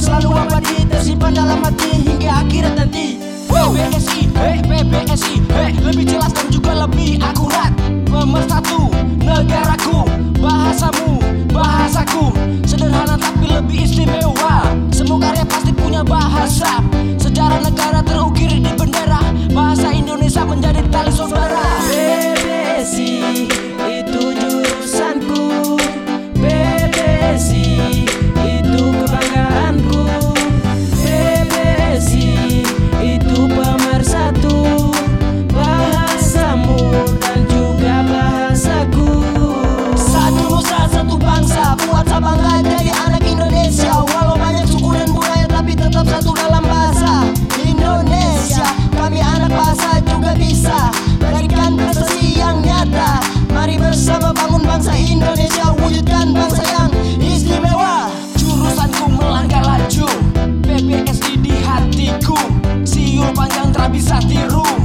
selalu abadi, tersimpan dalam hati hingga akhirat nanti. PBSI, lebih jelas dan juga lebih akurat. Pemersatu negaraku, bahasamu, bahasaku, sederhana tapi lebih istimewa. Semua karya pasti punya bahasa. Sejarah negara terukir di bendera, bahasa Indonesia menjadi tali saudara. PBSI itu jurusanku, PBSI itu kebanggaanku, PBSI itu pemersatu bahasamu dan juga bahasaku. Satu nusa, satu bangsa, buat saya bangga jadi anak Indonesia. Walau banyak suku dan budaya tapi tetap satu dalam bahasa Indonesia. Kami anak bahasa juga bisa berikan prestasi yang nyata. Mari bersama bangun bangsa Indonesia, wujudkan bangsa yang istimewa. Jurusanku melangkah laju, PBSI di hatiku, siul panjang tak bisa tiru.